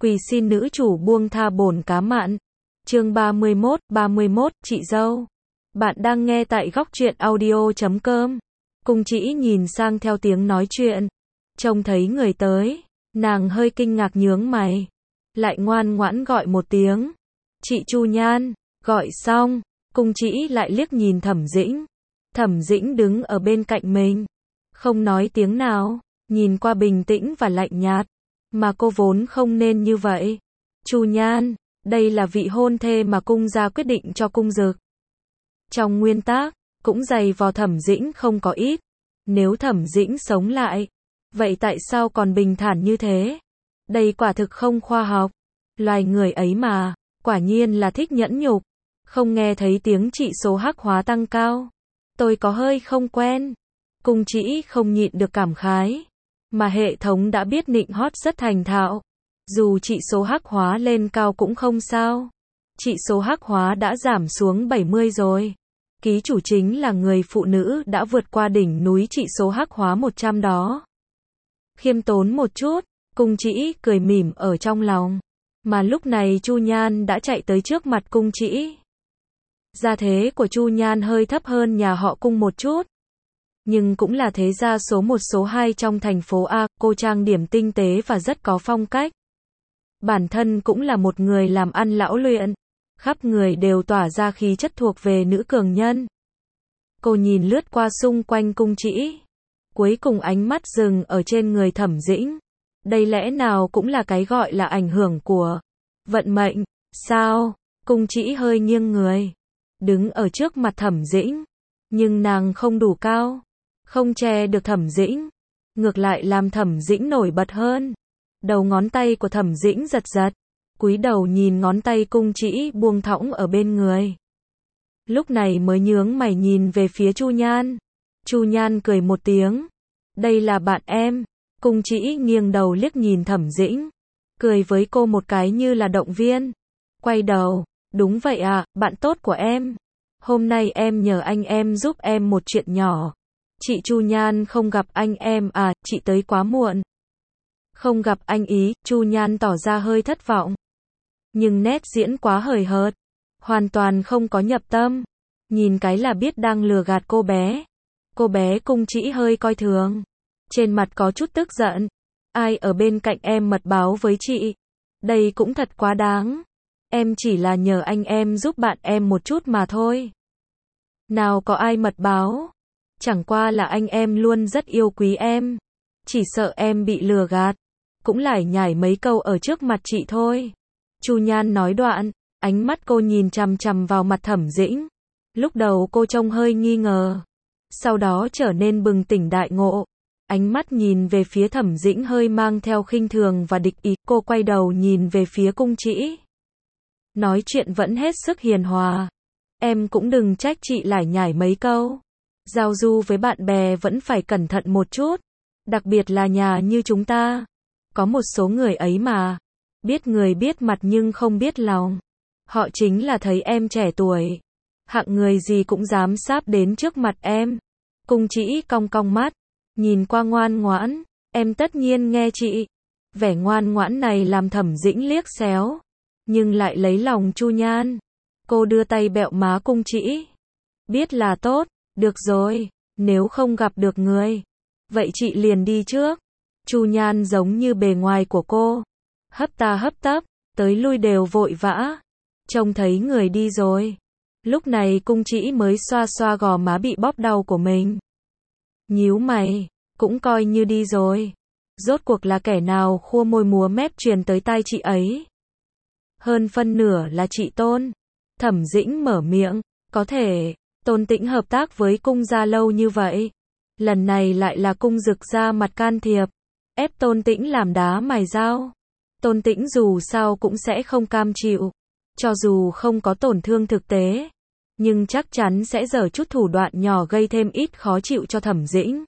Quỳ xin nữ chủ buông tha bổn cá mặn. Chương 31, chị dâu. Bạn đang nghe tại góc truyện audio.com. Cung Trĩ nhìn sang theo tiếng nói chuyện, trông thấy người tới, nàng hơi kinh ngạc nhướng mày, lại ngoan ngoãn gọi một tiếng. Chị Chu Nhan. Gọi xong, Cung Trĩ lại liếc nhìn Thẩm Dĩnh. Thẩm Dĩnh đứng ở bên cạnh mình, không nói tiếng nào, nhìn qua bình tĩnh và lạnh nhạt, mà cô vốn không nên như vậy. Chu Nhan, đây là vị hôn thê mà cung gia quyết định cho cung dực. Trong nguyên tắc, cũng dày vò Thẩm Dĩnh không có ít. Nếu Thẩm Dĩnh sống lại, vậy tại sao còn bình thản như thế? Đây quả thực không khoa học. Loài người ấy mà, quả nhiên là thích nhẫn nhục. Không nghe thấy tiếng trị số hắc hóa tăng cao. Tôi có hơi không quen. Cung Trĩ không nhịn được cảm khái. Mà hệ thống đã biết nịnh hót rất thành thạo. Dù trị số hắc hóa lên cao cũng không sao. Trị số hắc hóa đã giảm xuống 70 rồi. Ký chủ chính là người phụ nữ đã vượt qua đỉnh núi trị số hắc hóa 100 đó. Khiêm tốn một chút, Cung Trĩ cười mỉm ở trong lòng. Mà lúc này Chu Nhan đã chạy tới trước mặt Cung Trĩ. Gia thế của Chu Nhan hơi thấp hơn nhà họ Cung một chút, nhưng cũng là thế gia số 1 số 2 trong thành phố A. Cô trang điểm tinh tế và rất có phong cách. Bản thân cũng là một người làm ăn lão luyện, khắp người đều tỏa ra khí chất thuộc về nữ cường nhân. Cô nhìn lướt qua xung quanh Cung Trĩ, cuối cùng ánh mắt dừng ở trên người Thẩm Dĩnh. Đây lẽ nào cũng là cái gọi là ảnh hưởng của vận mệnh, sao? Cung Trĩ hơi nghiêng người, đứng ở trước mặt Thẩm Dĩnh, nhưng nàng không đủ cao, không che được Thẩm Dĩnh, ngược lại làm Thẩm Dĩnh nổi bật hơn. Đầu ngón tay của Thẩm Dĩnh giật giật, cúi đầu nhìn ngón tay Cung Trĩ buông thõng ở bên người. Lúc này mới nhướng mày nhìn về phía Chu Nhan. Chu Nhan cười một tiếng. Đây là bạn em. Cung Trĩ nghiêng đầu liếc nhìn Thẩm Dĩnh, cười với cô một cái như là động viên. Quay đầu, đúng vậy à, bạn tốt của em. Hôm nay em nhờ anh em giúp em một chuyện nhỏ. Chị Chu Nhan không gặp anh em à, chị tới quá muộn. Không gặp anh ý, Chu Nhan tỏ ra hơi thất vọng. Nhưng nét diễn quá hời hợt, hoàn toàn không có nhập tâm. Nhìn cái là biết đang lừa gạt cô bé. Cô bé Cung Trĩ hơi coi thường, trên mặt có chút tức giận. Ai ở bên cạnh em mật báo với chị? Đây cũng thật quá đáng. Em chỉ là nhờ anh em giúp bạn em một chút mà thôi. Nào có ai mật báo. Chẳng qua là anh em luôn rất yêu quý em. Chỉ sợ em bị lừa gạt, cũng lải nhải mấy câu ở trước mặt chị thôi. Chu Nhan nói đoạn, ánh mắt cô nhìn chằm chằm vào mặt Thẩm Dĩnh. Lúc đầu cô trông hơi nghi ngờ, sau đó trở nên bừng tỉnh đại ngộ. Ánh mắt nhìn về phía Thẩm Dĩnh hơi mang theo khinh thường và địch ý. Cô quay đầu nhìn về phía Cung Trĩ, nói chuyện vẫn hết sức hiền hòa. Em cũng đừng trách chị lải nhải mấy câu. Giao du với bạn bè vẫn phải cẩn thận một chút. Đặc biệt là nhà như chúng ta. Có một số người ấy mà, biết người biết mặt nhưng không biết lòng. Họ chính là thấy em trẻ tuổi, hạng người gì cũng dám sáp đến trước mặt em. Cung Trĩ cong cong mắt, nhìn qua ngoan ngoãn. Em tất nhiên nghe chị. Vẻ ngoan ngoãn này làm Thẩm Dĩnh liếc xéo, nhưng lại lấy lòng Chu Nhan. Cô đưa tay bẹo má Cung Trĩ. Biết là tốt, được rồi, nếu không gặp được người, vậy chị liền đi trước. Chu Nhan giống như bề ngoài của cô, hấp ta hấp tấp, tới lui đều vội vã. Trông thấy người đi rồi, lúc này Cung Trĩ mới xoa xoa gò má bị bóp đau của mình. Nhíu mày, cũng coi như đi rồi. Rốt cuộc là kẻ nào khua môi múa mép truyền tới tai chị ấy? Hơn phân nửa là chị Tôn. Thẩm Dĩnh mở miệng, có thể, Tôn Tĩnh hợp tác với cung gia lâu như vậy. Lần này lại là cung dực ra mặt can thiệp, ép Tôn Tĩnh làm đá mài dao. Tôn Tĩnh dù sao cũng sẽ không cam chịu. Cho dù không có tổn thương thực tế, nhưng chắc chắn sẽ giở chút thủ đoạn nhỏ gây thêm ít khó chịu cho Thẩm Dĩnh.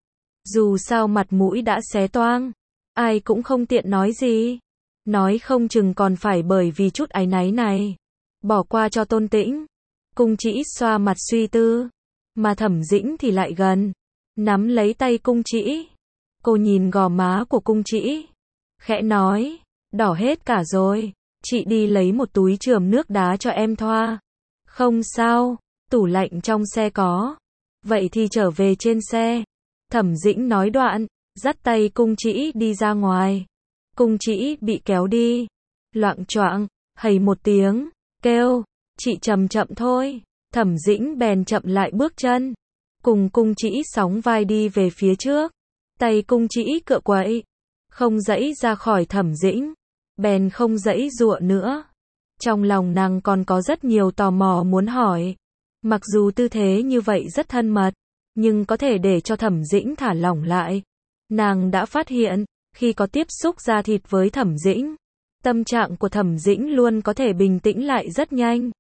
Dù sao mặt mũi đã xé toang, ai cũng không tiện nói gì. Nói không chừng còn phải bởi vì chút áy náy này bỏ qua cho Tôn Tĩnh. Cung Trĩ xoa mặt suy tư, mà Thẩm Dĩnh thì lại gần, nắm lấy tay Cung Trĩ. Cô nhìn gò má của Cung Trĩ, khẽ nói, đỏ hết cả rồi. Chị đi lấy một túi chườm nước đá cho em thoa. Không sao, tủ lạnh trong xe có. Vậy thì trở về trên xe. Thẩm Dĩnh nói đoạn, dắt tay Cung Trĩ đi ra ngoài. Cung Trĩ bị kéo đi. Loạng choạng, hầy một tiếng, kêu, chị chậm chậm thôi. Thẩm Dĩnh bèn chậm lại bước chân. Cùng Cung Trĩ sóng vai đi về phía trước. Tay Cung Trĩ cựa quậy, không giãy ra khỏi Thẩm Dĩnh. Bèn không giãy giụa nữa. Trong lòng nàng còn có rất nhiều tò mò muốn hỏi. Mặc dù tư thế như vậy rất thân mật, nhưng có thể để cho Thẩm Dĩnh thả lỏng lại. Nàng đã phát hiện, khi có tiếp xúc da thịt với Thẩm Dĩnh, tâm trạng của Thẩm Dĩnh luôn có thể bình tĩnh lại rất nhanh.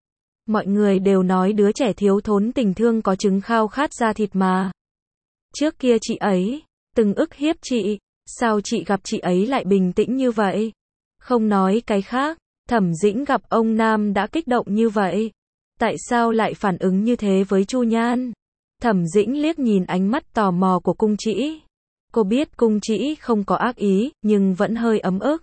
Mọi người đều nói đứa trẻ thiếu thốn tình thương có chứng khao khát da thịt mà. Trước kia chị ấy từng ức hiếp chị, sao chị gặp chị ấy lại bình tĩnh như vậy? Không nói cái khác, Thẩm Dĩnh gặp ông Nam đã kích động như vậy. Tại sao lại phản ứng như thế với Chu Nhan? Thẩm Dĩnh liếc nhìn ánh mắt tò mò của Cung Trĩ. Cô biết Cung Trĩ không có ác ý, nhưng vẫn hơi ấm ức.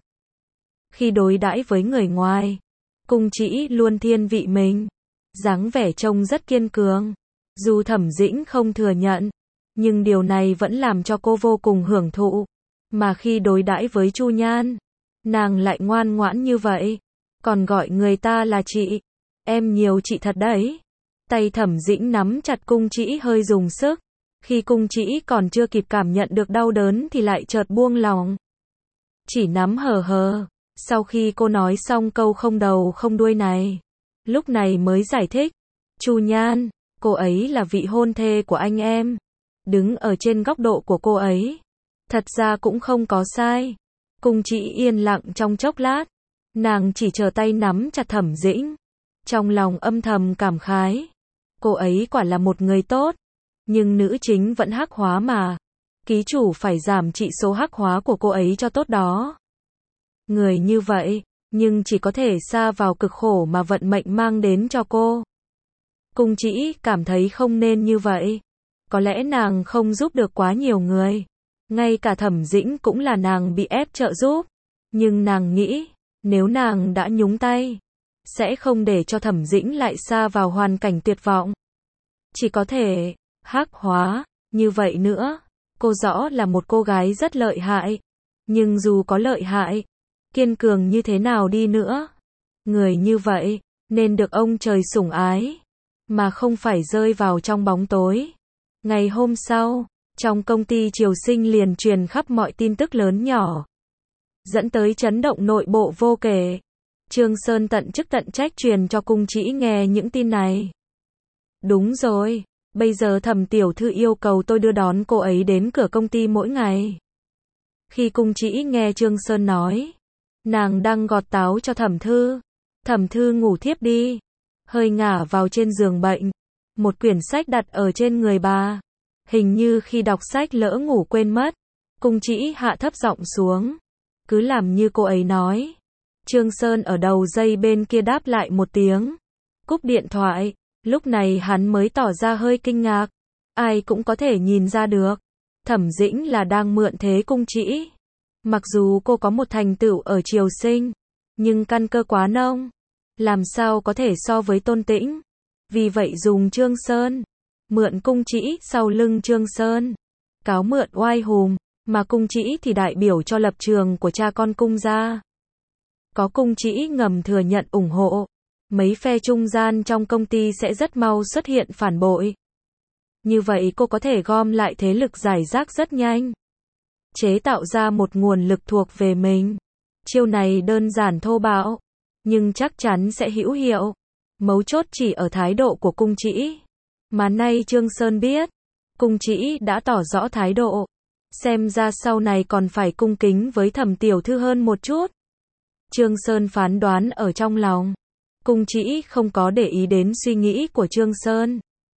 Khi đối đãi với người ngoài, Cung Trĩ luôn thiên vị mình, dáng vẻ trông rất kiên cường. Dù Thẩm Dĩnh không thừa nhận, nhưng điều này vẫn làm cho cô vô cùng hưởng thụ. Mà khi đối đãi với Chu Nhan, nàng lại ngoan ngoãn như vậy, còn gọi người ta là chị. Em nhiều chị thật đấy. Tay Thẩm Dĩnh nắm chặt Cung Trĩ hơi dùng sức. Khi Cung Trĩ còn chưa kịp cảm nhận được đau đớn thì lại chợt buông lỏng. Chỉ nắm hờ hờ. Sau khi cô nói xong câu không đầu không đuôi này, lúc này mới giải thích. Chu Nhan, cô ấy là vị hôn thê của anh em. Đứng ở trên góc độ của cô ấy, thật ra cũng không có sai. Cung Trĩ yên lặng trong chốc lát. Nàng chỉ chờ tay nắm chặt Thẩm Dĩnh. Trong lòng âm thầm cảm khái. Cô ấy quả là một người tốt. Nhưng nữ chính vẫn hắc hóa mà. Ký chủ phải giảm trị số hắc hóa của cô ấy cho tốt đó. Người như vậy, nhưng chỉ có thể sa vào cực khổ mà vận mệnh mang đến cho cô. Cung Trĩ cảm thấy không nên như vậy. Có lẽ nàng không giúp được quá nhiều người. Ngay cả Thẩm Dĩnh cũng là nàng bị ép trợ giúp. Nhưng nàng nghĩ, nếu nàng đã nhúng tay, sẽ không để cho Thẩm Dĩnh lại sa vào hoàn cảnh tuyệt vọng. Chỉ có thể hắc hóa, như vậy nữa. Cô rõ là một cô gái rất lợi hại. Nhưng dù có lợi hại, kiên cường như thế nào đi nữa, người như vậy, nên được ông trời sủng ái, mà không phải rơi vào trong bóng tối. Ngày hôm sau, trong công ty Triều Sinh liền truyền khắp mọi tin tức lớn nhỏ, dẫn tới chấn động nội bộ vô kể. Trương Sơn tận chức tận trách truyền cho Cung Trĩ nghe những tin này. Đúng rồi, bây giờ Thẩm tiểu thư yêu cầu tôi đưa đón cô ấy đến cửa công ty mỗi ngày. Khi Cung Trĩ nghe Trương Sơn nói, nàng đang gọt táo cho Thẩm thư. Thẩm thư ngủ thiếp đi, hơi ngả vào trên giường bệnh. Một quyển sách đặt ở trên người bà. Hình như khi đọc sách lỡ ngủ quên mất. Cung Trĩ hạ thấp giọng xuống. Cứ làm như cô ấy nói. Trương Sơn ở đầu dây bên kia đáp lại một tiếng. Cúp điện thoại. Lúc này hắn mới tỏ ra hơi kinh ngạc. Ai cũng có thể nhìn ra được. Thẩm Dĩnh là đang mượn thế Cung Trĩ. Mặc dù cô có một thành tựu ở Triều Sinh, nhưng căn cơ quá nông. Làm sao có thể so với Tôn Tĩnh. Vì vậy dùng Trương Sơn. Mượn Cung Trĩ sau lưng Trương Sơn. Cáo mượn oai hùm. Mà Cung Trĩ thì đại biểu cho lập trường của cha con Cung gia. Có Cung Trĩ ngầm thừa nhận ủng hộ. Mấy phe trung gian trong công ty sẽ rất mau xuất hiện phản bội. Như vậy cô có thể gom lại thế lực giải rác rất nhanh. Chế tạo ra một nguồn lực thuộc về mình. Chiêu này đơn giản thô bạo, nhưng chắc chắn sẽ hữu hiệu. Mấu chốt chỉ ở thái độ của Cung Trĩ. Mà nay Trương Sơn biết, Cung Trĩ đã tỏ rõ thái độ. Xem ra sau này còn phải cung kính với Thẩm tiểu thư hơn một chút. Trương Sơn phán đoán ở trong lòng. Cung Trĩ không có để ý đến suy nghĩ của Trương Sơn.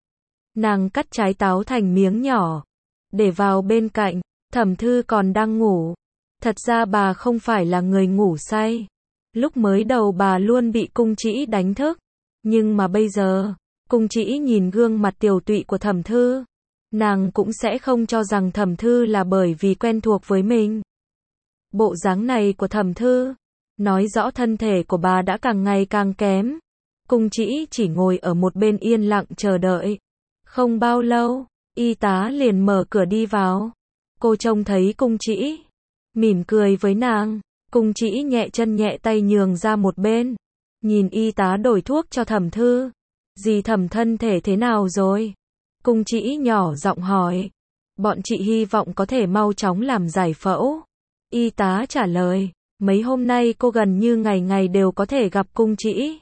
Nàng cắt trái táo thành miếng nhỏ, để vào bên cạnh. Thẩm thư còn đang ngủ. Thật ra bà không phải là người ngủ say. Lúc mới đầu bà luôn bị Cung Trĩ đánh thức. Nhưng mà bây giờ, Cung Trĩ nhìn gương mặt tiều tụy của Thẩm thư. Nàng cũng sẽ không cho rằng Thẩm thư là bởi vì quen thuộc với mình. Bộ dáng này của Thẩm Thư, nói rõ thân thể của bà đã càng ngày càng kém. Cung chỉ ngồi ở một bên yên lặng chờ đợi. Không bao lâu, y tá liền mở cửa đi vào. Cô trông thấy cung chỉ, mỉm cười với nàng. Cung chỉ nhẹ chân nhẹ tay nhường ra một bên. Nhìn y tá đổi thuốc cho Thẩm Thư. Dì Thẩm thân thể thế nào rồi? Cung chỉ nhỏ giọng hỏi. Bọn chị hy vọng có thể mau chóng làm giải phẫu. Y tá trả lời. Mấy hôm nay cô gần như ngày ngày đều có thể gặp cung chỉ.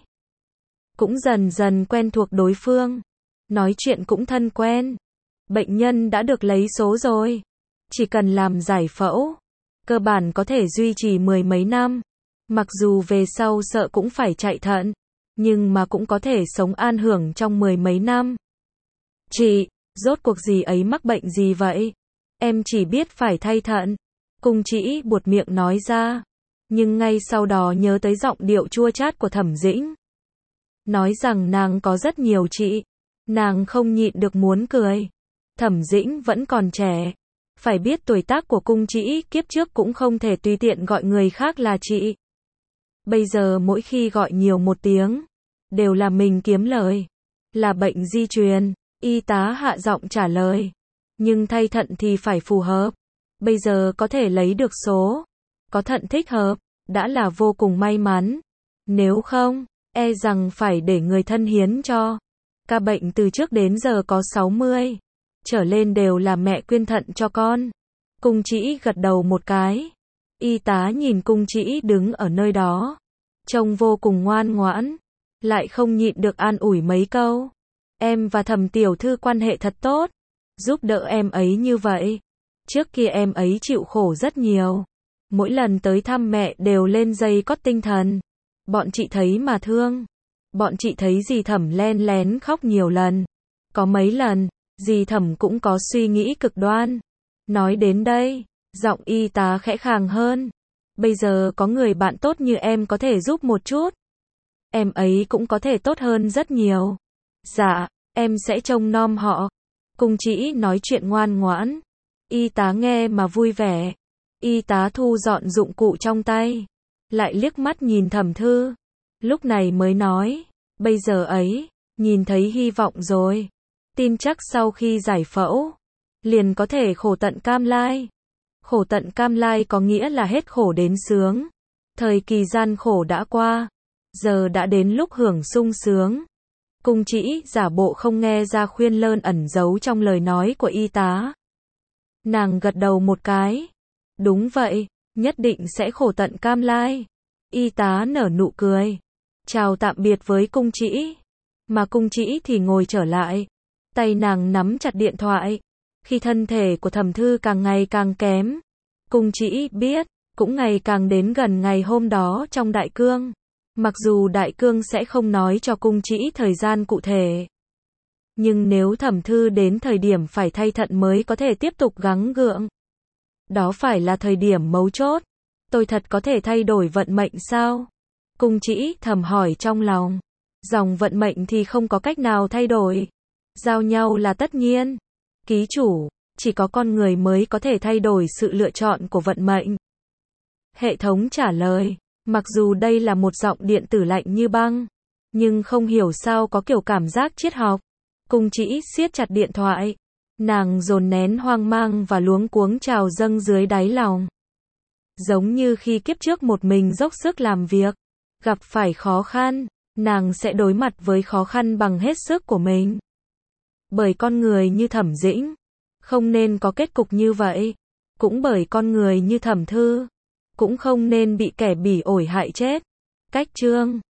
Cũng dần dần quen thuộc đối phương. Nói chuyện cũng thân quen. Bệnh nhân đã được lấy số rồi. Chỉ cần làm giải phẫu, cơ bản có thể duy trì 10 mấy năm. Mặc dù về sau sợ cũng phải chạy thận, nhưng mà cũng có thể sống an hưởng trong 10 mấy năm. Chị, rốt cuộc dì ấy mắc bệnh gì vậy? Em chỉ biết phải thay thận. Cung chỉ buột miệng nói ra. Nhưng ngay sau đó nhớ tới giọng điệu chua chát của Thẩm Dĩnh. Nói rằng nàng có rất nhiều chị. Nàng không nhịn được muốn cười. Thẩm Dĩnh vẫn còn trẻ. Phải biết tuổi tác của cung chỉ kiếp trước cũng không thể tùy tiện gọi người khác là chị. Bây giờ mỗi khi gọi nhiều một tiếng, đều là mình kiếm lời. Là bệnh di truyền, y tá hạ giọng trả lời. Nhưng thay thận thì phải phù hợp. Bây giờ có thể lấy được số, có thận thích hợp, đã là vô cùng may mắn. Nếu không, e rằng phải để người thân hiến cho. Ca bệnh từ trước đến giờ có 60 trở lên đều là mẹ quyên thận cho con. Cung chỉ gật đầu một cái. Y tá nhìn cung chỉ đứng ở nơi đó, trông vô cùng ngoan ngoãn, lại không nhịn được an ủi mấy câu. Em và Thẩm tiểu thư quan hệ thật tốt, giúp đỡ em ấy như vậy. Trước kia em ấy chịu khổ rất nhiều. Mỗi lần tới thăm mẹ đều lên dây cót tinh thần. Bọn chị thấy mà thương. Bọn chị thấy dì Thẩm len lén khóc nhiều lần. Có mấy lần, dì Thẩm cũng có suy nghĩ cực đoan. Nói đến đây, giọng y tá khẽ khàng hơn. Bây giờ có người bạn tốt như em có thể giúp một chút. Em ấy cũng có thể tốt hơn rất nhiều. Dạ, em sẽ trông nom họ. Cung chỉ nói chuyện ngoan ngoãn. Y tá nghe mà vui vẻ. Y tá thu dọn dụng cụ trong tay. Lại liếc mắt nhìn Thẩm Thư. Lúc này mới nói. Bây giờ ấy, nhìn thấy hy vọng rồi. Tin chắc sau khi giải phẫu, liền có thể khổ tận cam lai. Khổ tận cam lai có nghĩa là hết khổ đến sướng. Thời kỳ gian khổ đã qua. Giờ đã đến lúc hưởng sung sướng. Cung chỉ giả bộ không nghe ra khuyên lơn ẩn giấu trong lời nói của y tá. Nàng gật đầu một cái. Đúng vậy, nhất định sẽ khổ tận cam lai. Y tá nở nụ cười. Chào tạm biệt với cung chỉ. Mà cung chỉ thì ngồi trở lại. Tay nàng nắm chặt điện thoại. Khi thân thể của Thẩm Thư càng ngày càng kém, cung chỉ biết, cũng ngày càng đến gần ngày hôm đó trong đại cương. Mặc dù đại cương sẽ không nói cho cung chỉ thời gian cụ thể. Nhưng nếu Thẩm Thư đến thời điểm phải thay thận mới có thể tiếp tục gắng gượng. Đó phải là thời điểm mấu chốt. Tôi thật có thể thay đổi vận mệnh sao? Cung chỉ thầm hỏi trong lòng. Dòng vận mệnh thì không có cách nào thay đổi. Giao nhau là tất nhiên. Ký chủ, chỉ có con người mới có thể thay đổi sự lựa chọn của vận mệnh. Hệ thống trả lời. Mặc dù đây là một giọng điện tử lạnh như băng, nhưng không hiểu sao có kiểu cảm giác triết học. Cung chỉ siết chặt điện thoại. Nàng dồn nén hoang mang và luống cuống trào dâng dưới đáy lòng. Giống như khi kiếp trước một mình dốc sức làm việc, gặp phải khó khăn, nàng sẽ đối mặt với khó khăn bằng hết sức của mình. Bởi con người như Thẩm Dĩnh, không nên có kết cục như vậy. Cũng bởi con người như Thẩm Thư, cũng không nên bị kẻ bỉ ổi hại chết. Cách chương